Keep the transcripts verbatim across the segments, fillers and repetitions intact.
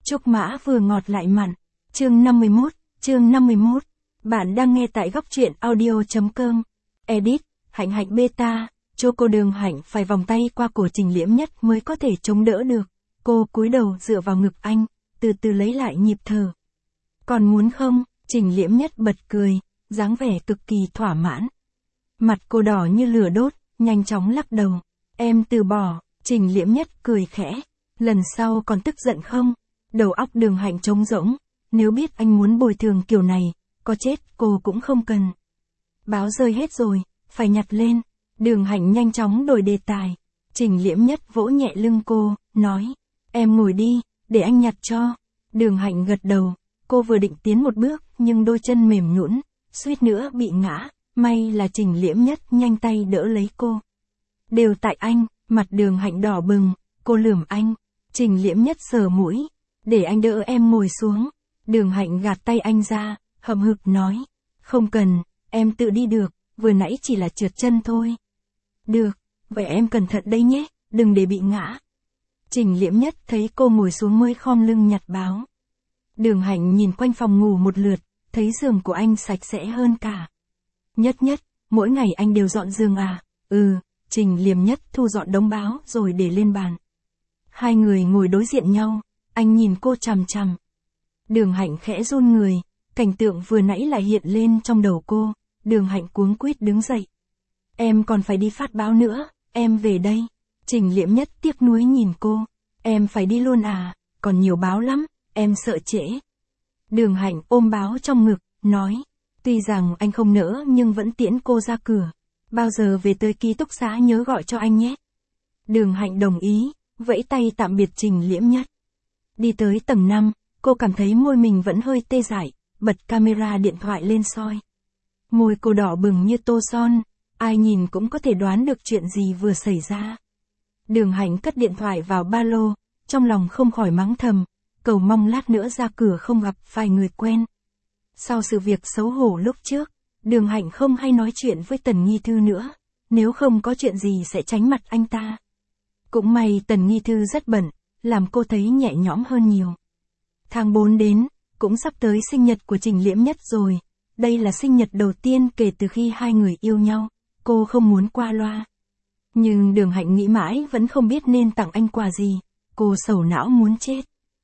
Trúc mã vừa ngọt lại mặn. Chương năm mươi mốt, chương năm mươi mốt. Bạn đang nghe tại góc truyện audio.com. Edit, Hạnh Hạnh beta, cho cô Đường Hạnh phải vòng tay qua cổ Trình Liễm Nhất mới có thể chống đỡ được. Cô cúi đầu dựa vào ngực anh, từ từ lấy lại nhịp thở. Còn muốn không? Trình Liễm Nhất bật cười, dáng vẻ cực kỳ thỏa mãn. Mặt cô đỏ như lửa đốt, nhanh chóng lắc đầu. Em từ bỏ. Trình Liễm Nhất cười khẽ. Lần sau còn tức giận không? Đầu óc Đường Hạnh trống rỗng. Nếu biết anh muốn bồi thường kiểu này, có chết cô cũng không cần. Báo rơi hết rồi, phải nhặt lên. Đường Hạnh nhanh chóng đổi đề tài. Trình Liễm Nhất vỗ nhẹ lưng cô, nói. Em ngồi đi, để anh nhặt cho. Đường Hạnh gật đầu. Cô vừa định tiến một bước, nhưng đôi chân mềm nhũn, suýt nữa bị ngã. May là Trình Liễm Nhất nhanh tay đỡ lấy cô. Đều tại anh. Mặt Đường Hạnh đỏ bừng. Cô lườm anh. Trình Liễm Nhất sờ mũi. Để anh đỡ em ngồi xuống. Đường Hạnh gạt tay anh ra, hậm hực nói. Không cần, em tự đi được, vừa nãy chỉ là trượt chân thôi. Được, vậy em cẩn thận đây nhé, đừng để bị ngã. Trình Liễm Nhất thấy cô ngồi xuống mới khom lưng nhặt báo. Đường Hạnh nhìn quanh phòng ngủ một lượt, thấy giường của anh sạch sẽ hơn cả. Nhất Nhất, mỗi ngày anh đều dọn giường à? Ừ, Trình Liễm Nhất thu dọn đống báo rồi để lên bàn. Hai người ngồi đối diện nhau, anh nhìn cô chằm chằm. Đường Hạnh khẽ run người, cảnh tượng vừa nãy lại hiện lên trong đầu cô. Đường Hạnh cuống quýt đứng dậy. Em còn phải đi phát báo nữa, em về đây. Trình Liễm Nhất tiếc nuối nhìn cô. Em phải đi luôn à, còn nhiều báo lắm, em sợ trễ. Đường Hạnh ôm báo trong ngực, nói. Tuy rằng anh không nỡ nhưng vẫn tiễn cô ra cửa. Bao giờ về tới ký túc xá nhớ gọi cho anh nhé. Đường Hạnh đồng ý, vẫy tay tạm biệt Trình Liễm Nhất. Đi tới tầng năm, cô cảm thấy môi mình vẫn hơi tê dại, bật camera điện thoại lên soi. Môi cô đỏ bừng như tô son, ai nhìn cũng có thể đoán được chuyện gì vừa xảy ra. Đường Hạnh cất điện thoại vào ba lô, trong lòng không khỏi mắng thầm, cầu mong lát nữa ra cửa không gặp phải người quen. Sau sự việc xấu hổ lúc trước, Đường Hạnh không hay nói chuyện với Tần Nghi Thư nữa, nếu không có chuyện gì sẽ tránh mặt anh ta. Cũng may Tần Nghi Thư rất bận, làm cô thấy nhẹ nhõm hơn nhiều. Tháng bốn đến, cũng sắp tới sinh nhật của Trình Liễm Nhất rồi. Đây là sinh nhật đầu tiên kể từ khi hai người yêu nhau, cô không muốn qua loa. Nhưng Đường Hạnh nghĩ mãi vẫn không biết nên tặng anh quà gì, cô sầu não muốn chết.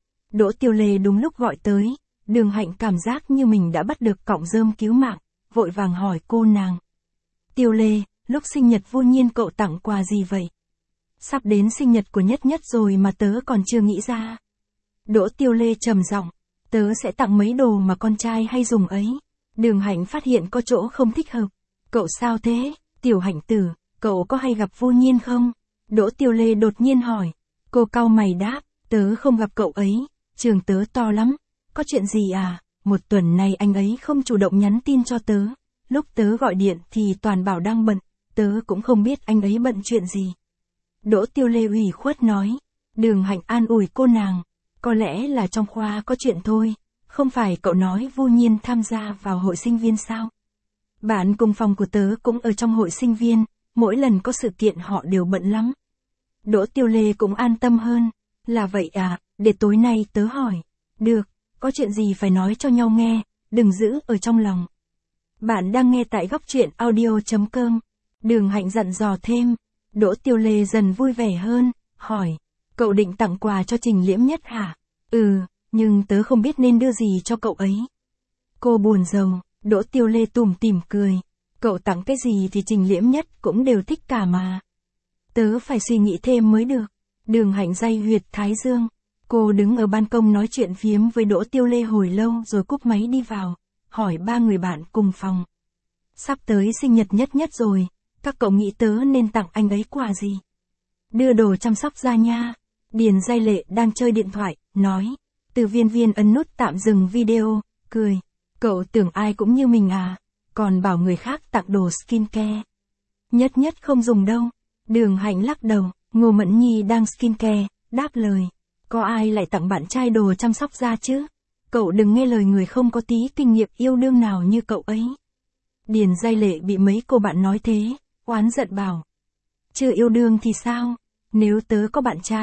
Đỗ Tiêu Lê đúng lúc gọi tới, Đường Hạnh cảm giác như mình đã bắt được cọng rơm cứu mạng, vội vàng hỏi cô nàng. Tiêu Lê, lúc sinh nhật vô nhiên cậu tặng quà gì vậy? Sắp đến sinh nhật của Nhất Nhất rồi mà tớ còn chưa nghĩ ra. Đỗ Tiêu Lê trầm giọng, tớ sẽ tặng mấy đồ mà con trai hay dùng ấy. Đường Hạnh phát hiện có chỗ không thích hợp. Cậu sao thế? Tiểu Hạnh tử, cậu có hay gặp vô nhiên không? Đỗ Tiêu Lê đột nhiên hỏi. Cô cau mày đáp, tớ không gặp cậu ấy, trường tớ to lắm. Có chuyện gì à? Một tuần nay anh ấy không chủ động nhắn tin cho tớ. Lúc tớ gọi điện thì toàn bảo đang bận, tớ cũng không biết anh ấy bận chuyện gì. Đỗ Tiêu Lê ủy khuất nói. Đường Hạnh an ủi cô nàng. Có lẽ là trong khoa có chuyện thôi, không phải cậu nói vô nhiên tham gia vào hội sinh viên sao? Bạn cùng phòng của tớ cũng ở trong hội sinh viên, mỗi lần có sự kiện họ đều bận lắm. Đỗ Tiêu Lê cũng an tâm hơn. Là vậy à, để tối nay tớ hỏi. Được, có chuyện gì phải nói cho nhau nghe, đừng giữ ở trong lòng. Bạn đang nghe tại góc truyện audio.com. Đường Hạnh dặn dò thêm. Đỗ Tiêu Lê dần vui vẻ hơn, hỏi. Cậu định tặng quà cho Trình Liễm Nhất hả? Ừ, nhưng tớ không biết nên đưa gì cho cậu ấy. Cô buồn rầu. Đỗ Tiêu Lê tủm tỉm cười. Cậu tặng cái gì thì Trình Liễm Nhất cũng đều thích cả mà. Tớ phải suy nghĩ thêm mới được. Đường Hạnh day huyệt thái dương. Cô đứng ở ban công nói chuyện phiếm với Đỗ Tiêu Lê hồi lâu rồi cúp máy đi vào, hỏi ba người bạn cùng phòng. Sắp tới sinh nhật Nhất Nhất rồi, các cậu nghĩ tớ nên tặng anh ấy quà gì? Đưa đồ chăm sóc da nha. Điền Giai Lệ đang chơi điện thoại, nói. Từ Viên Viên ấn nút tạm dừng video, cười. Cậu tưởng ai cũng như mình à, còn bảo người khác tặng đồ skincare. Nhất Nhất không dùng đâu. Đường Hạnh lắc đầu. Ngô Mẫn Nhi đang skincare, đáp lời. Có ai lại tặng bạn trai đồ chăm sóc da chứ? Cậu đừng nghe lời người không có tí kinh nghiệm yêu đương nào như cậu ấy. Điền Giai Lệ bị mấy cô bạn nói thế, oán giận bảo. Chưa yêu đương thì sao? Nếu tớ có bạn trai,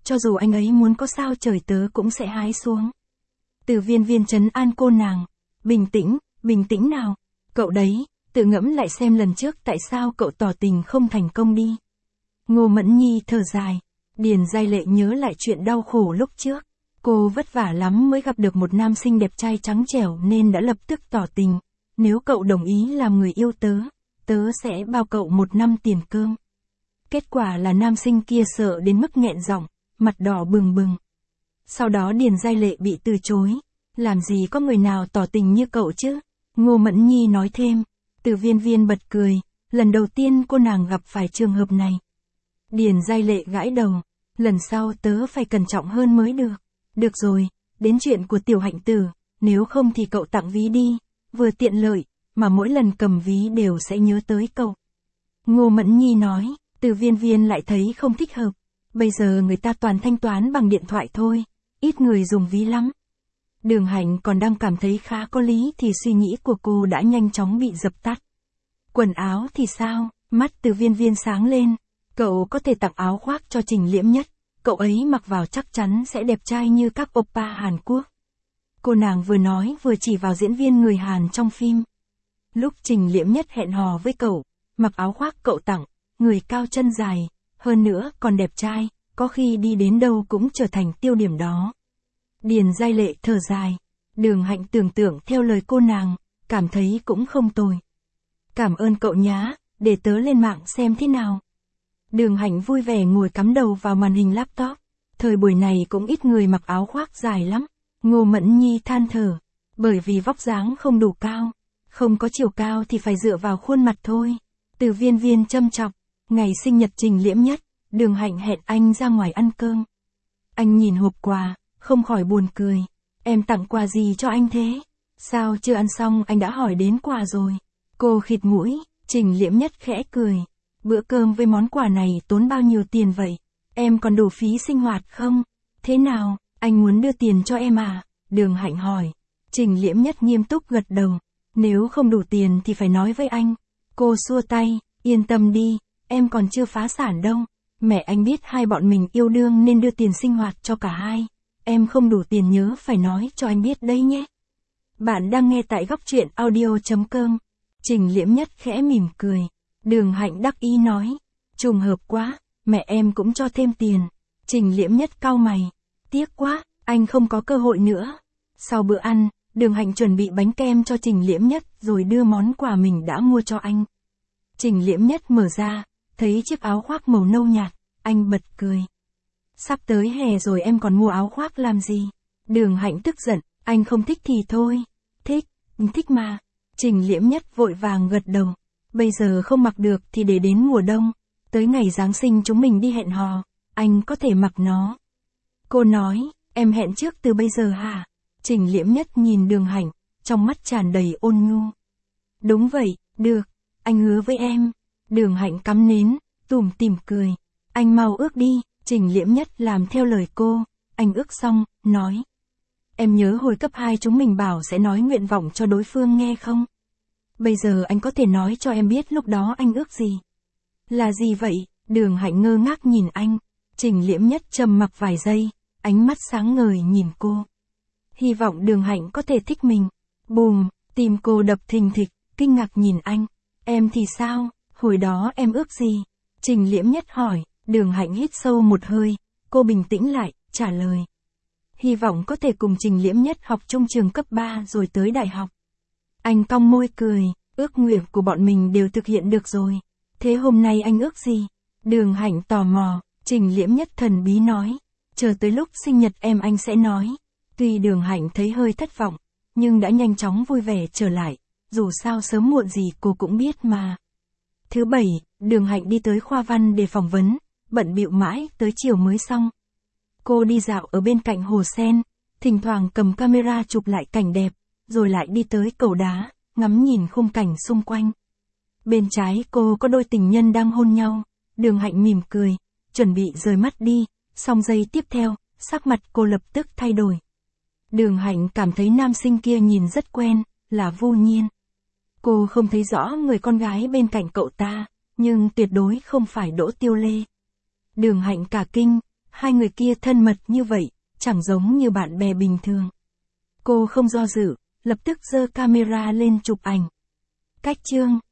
cho dù anh ấy muốn có sao trời tớ cũng sẽ hái xuống. Từ Viên Viên trấn an cô nàng, bình tĩnh, bình tĩnh nào, cậu đấy, tự ngẫm lại xem lần trước tại sao cậu tỏ tình không thành công đi. Ngô Mẫn Nhi thở dài, Điền Giai Lệ nhớ lại chuyện đau khổ lúc trước, cô vất vả lắm mới gặp được một nam sinh đẹp trai trắng trẻo nên đã lập tức tỏ tình, nếu cậu đồng ý làm người yêu tớ, tớ sẽ bao cậu một năm tiền cơm. Kết quả là nam sinh kia sợ đến mức nghẹn giọng, mặt đỏ bừng bừng. Sau đó Điền Giai Lệ bị từ chối, làm gì có người nào tỏ tình như cậu chứ, Ngô Mẫn Nhi nói thêm. Từ Viên Viên bật cười, lần đầu tiên cô nàng gặp phải trường hợp này. Điền Giai Lệ gãi đầu, lần sau tớ phải cẩn trọng hơn mới được. Được rồi, đến chuyện của Tiểu Hạnh Tử, nếu không thì cậu tặng ví đi, vừa tiện lợi, mà mỗi lần cầm ví đều sẽ nhớ tới cậu. Ngô Mẫn Nhi nói, Từ Viên Viên lại thấy không thích hợp, bây giờ người ta toàn thanh toán bằng điện thoại thôi, ít người dùng ví lắm. Đường Hạnh còn đang cảm thấy khá có lý thì suy nghĩ của cô đã nhanh chóng bị dập tắt. Quần áo thì sao? Mắt Từ Viên Viên sáng lên, cậu có thể tặng áo khoác cho Trình Liễm Nhất, cậu ấy mặc vào chắc chắn sẽ đẹp trai như các oppa Hàn Quốc. Cô nàng vừa nói vừa chỉ vào diễn viên người Hàn trong phim. Lúc Trình Liễm Nhất hẹn hò với cậu, mặc áo khoác cậu tặng, người cao chân dài, hơn nữa còn đẹp trai, có khi đi đến đâu cũng trở thành tiêu điểm đó. Điền Giai Lệ thở dài, Đường Hạnh tưởng tượng theo lời cô nàng, cảm thấy cũng không tồi. Cảm ơn cậu nhá, để tớ lên mạng xem thế nào. Đường Hạnh vui vẻ ngồi cắm đầu vào màn hình laptop, thời buổi này cũng ít người mặc áo khoác dài lắm. Ngô Mẫn Nhi than thở, bởi vì vóc dáng không đủ cao, không có chiều cao thì phải dựa vào khuôn mặt thôi. Từ Viên Viên châm chọc, ngày sinh nhật Trình Liễm Nhất, Đường Hạnh hẹn anh ra ngoài ăn cơm. Anh nhìn hộp quà, không khỏi buồn cười, em tặng quà gì cho anh thế? Sao chưa ăn xong anh đã hỏi đến quà rồi? Cô khịt mũi, Trình Liễm Nhất khẽ cười, bữa cơm với món quà này tốn bao nhiêu tiền vậy? Em còn đủ phí sinh hoạt không? Thế nào, anh muốn đưa tiền cho em à? Đường Hạnh hỏi. Trình Liễm Nhất nghiêm túc gật đầu, nếu không đủ tiền thì phải nói với anh. Cô xua tay, yên tâm đi, em còn chưa phá sản đâu. Mẹ anh biết hai bọn mình yêu đương nên đưa tiền sinh hoạt cho cả hai. Em không đủ tiền nhớ phải nói cho anh biết đấy nhé. Bạn đang nghe tại góc truyện audio chấm com. Trình Liễm Nhất khẽ mỉm cười. Đường Hạnh đắc ý nói. Trùng hợp quá, mẹ em cũng cho thêm tiền. Trình Liễm Nhất cau mày. Tiếc quá, anh không có cơ hội nữa. Sau bữa ăn, Đường Hạnh chuẩn bị bánh kem cho Trình Liễm Nhất rồi đưa món quà mình đã mua cho anh. Trình Liễm Nhất mở ra, thấy chiếc áo khoác màu nâu nhạt, anh bật cười. Sắp tới hè rồi em còn mua áo khoác làm gì? Đường Hạnh tức giận, anh không thích thì thôi. Thích, thích mà. Trình Liễm Nhất vội vàng gật đầu. Bây giờ không mặc được thì để đến mùa đông. Tới ngày Giáng sinh chúng mình đi hẹn hò, anh có thể mặc nó. Cô nói, em hẹn trước từ bây giờ hả? Trình Liễm Nhất nhìn Đường Hạnh, trong mắt tràn đầy ôn nhu. Đúng vậy, được, anh hứa với em. Đường Hạnh cắm nến, tủm tỉm cười. Anh mau ước đi. Trình Liễm Nhất làm theo lời cô, anh ước xong, nói. Em nhớ hồi cấp hai chúng mình bảo sẽ nói nguyện vọng cho đối phương nghe không? Bây giờ anh có thể nói cho em biết lúc đó anh ước gì? Là gì vậy? Đường Hạnh ngơ ngác nhìn anh. Trình Liễm Nhất trầm mặc vài giây, ánh mắt sáng ngời nhìn cô. Hy vọng Đường Hạnh có thể thích mình. Bùm, tim cô đập thình thịch, kinh ngạc nhìn anh. Em thì sao? Hồi đó em ước gì? Trình Liễm Nhất hỏi. Đường Hạnh hít sâu một hơi, cô bình tĩnh lại, trả lời. Hy vọng có thể cùng Trình Liễm Nhất học trong trường cấp ba rồi tới đại học. Anh cong môi cười, ước nguyện của bọn mình đều thực hiện được rồi. Thế hôm nay anh ước gì? Đường Hạnh tò mò, Trình Liễm Nhất thần bí nói. Chờ tới lúc sinh nhật em anh sẽ nói. Tuy Đường Hạnh thấy hơi thất vọng, nhưng đã nhanh chóng vui vẻ trở lại. Dù sao sớm muộn gì cô cũng biết mà. Thứ bảy, Đường Hạnh đi tới khoa văn để phỏng vấn. Bận bịu mãi, tới chiều mới xong. Cô đi dạo ở bên cạnh hồ sen, thỉnh thoảng cầm camera chụp lại cảnh đẹp, rồi lại đi tới cầu đá, ngắm nhìn khung cảnh xung quanh. Bên trái cô có đôi tình nhân đang hôn nhau, Đường Hạnh mỉm cười, chuẩn bị rời mắt đi, song giây tiếp theo, sắc mặt cô lập tức thay đổi. Đường Hạnh cảm thấy nam sinh kia nhìn rất quen, là Vu Nhiên. Cô không thấy rõ người con gái bên cạnh cậu ta, nhưng tuyệt đối không phải Đỗ Tiêu Lê. Đường Hạnh cả kinh, Hai người kia thân mật như vậy, chẳng giống như bạn bè bình thường. Cô không do dự, lập tức giơ camera lên chụp ảnh. Cách chương